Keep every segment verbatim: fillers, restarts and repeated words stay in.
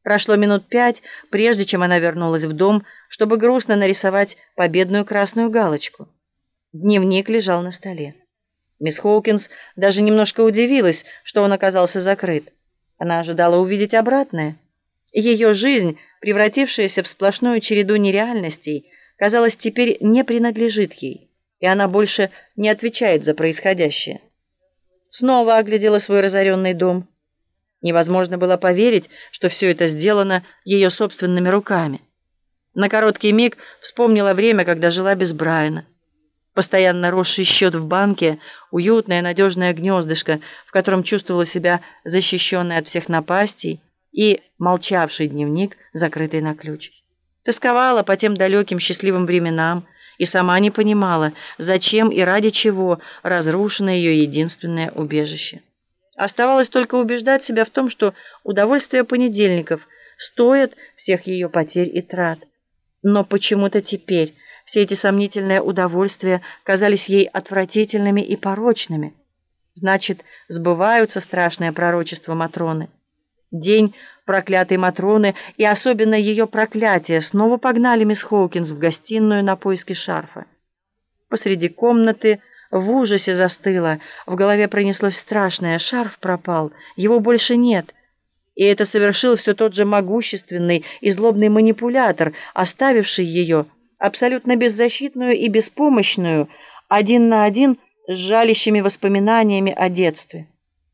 Прошло минут пять, прежде чем она вернулась в дом, чтобы грустно нарисовать победную красную галочку. Дневник лежал на столе. Мисс Хоукинс даже немножко удивилась, что он оказался закрыт. Она ожидала увидеть обратное. Ее жизнь, превратившаяся в сплошную череду нереальностей, казалось, теперь не принадлежит ей, и она больше не отвечает за происходящее. Снова оглядела свой разоренный дом. Невозможно было поверить, что все это сделано ее собственными руками. На короткий миг вспомнила время, когда жила без Брайана. Постоянно росший счет в банке, уютное надежное гнездышко, в котором чувствовала себя защищенной от всех напастей, и молчавший дневник, закрытый на ключ. Тосковала по тем далеким счастливым временам и сама не понимала, зачем и ради чего разрушено ее единственное убежище. Оставалось только убеждать себя в том, что удовольствие понедельников стоит всех ее потерь и трат. Но почему-то теперь все эти сомнительные удовольствия казались ей отвратительными и порочными. Значит, сбываются страшные пророчества Матроны. День проклятой Матроны и особенно ее проклятие снова погнали мисс Хоукинс в гостиную на поиски шарфа. Посреди комнаты в ужасе застыла, в голове пронеслось страшное: шарф пропал, его больше нет. И это совершил все тот же могущественный и злобный манипулятор, оставивший ее абсолютно беззащитную и беспомощную, один на один с жалящими воспоминаниями о детстве.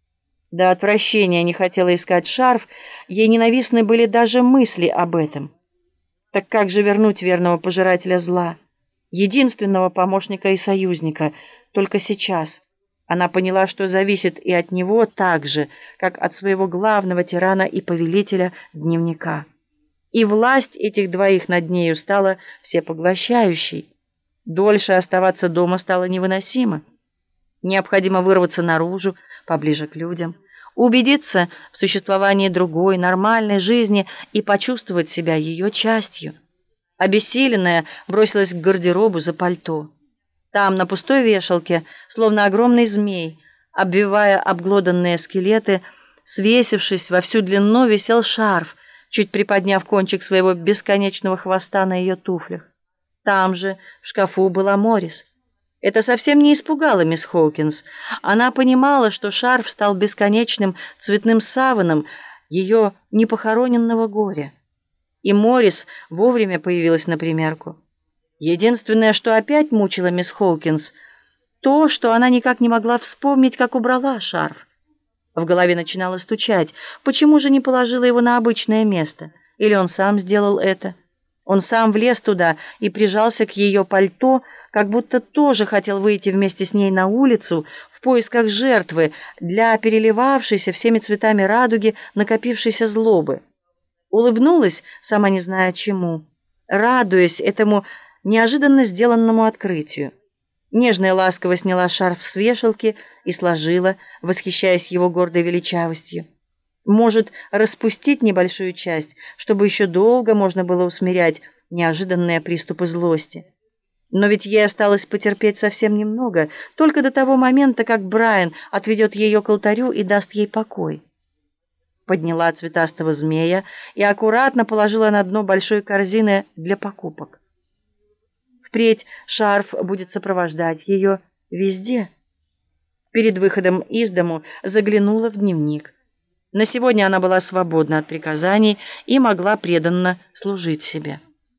До отвращения не хотела искать шарф, ей ненавистны были даже мысли об этом. Так как же вернуть верного пожирателя зла, единственного помощника и союзника? Только сейчас она поняла, что зависит и от него так же, как от своего главного тирана и повелителя дневника. И власть этих двоих над нею стала всепоглощающей. Дольше оставаться дома стало невыносимо. Необходимо вырваться наружу, поближе к людям, убедиться в существовании другой, нормальной жизни и почувствовать себя ее частью. Обессиленная бросилась к гардеробу за пальто. Там, на пустой вешалке, словно огромный змей, обвивая обглоданные скелеты, свесившись во всю длину, висел шарф, чуть приподняв кончик своего бесконечного хвоста на ее туфлях. Там же, в шкафу, была Моррис. Это совсем не испугало мисс Хоукинс. Она понимала, что шарф стал бесконечным цветным саваном ее непохороненного горя. И Моррис вовремя появилась на примерку. Единственное, что опять мучило мисс Хоукинс, то, что она никак не могла вспомнить, как убрала шарф. В голове начинало стучать. Почему же не положила его на обычное место? Или он сам сделал это? Он сам влез туда и прижался к ее пальто, как будто тоже хотел выйти вместе с ней на улицу в поисках жертвы для переливавшейся всеми цветами радуги накопившейся злобы. Улыбнулась, сама не зная чему, радуясь этому неожиданно сделанному открытию. Нежно и ласково сняла шарф с вешалки и сложила, восхищаясь его гордой величавостью. Может, распустить небольшую часть, чтобы еще долго можно было усмирять неожиданные приступы злости. Но ведь ей осталось потерпеть совсем немного, только до того момента, как Брайан отведет ее к алтарю и даст ей покой. Подняла цветастого змея и аккуратно положила на дно большой корзины для покупок. Впредь шарф будет сопровождать ее везде. Перед выходом из дому заглянула в дневник. На сегодня она была свободна от приказаний и могла преданно служить себе.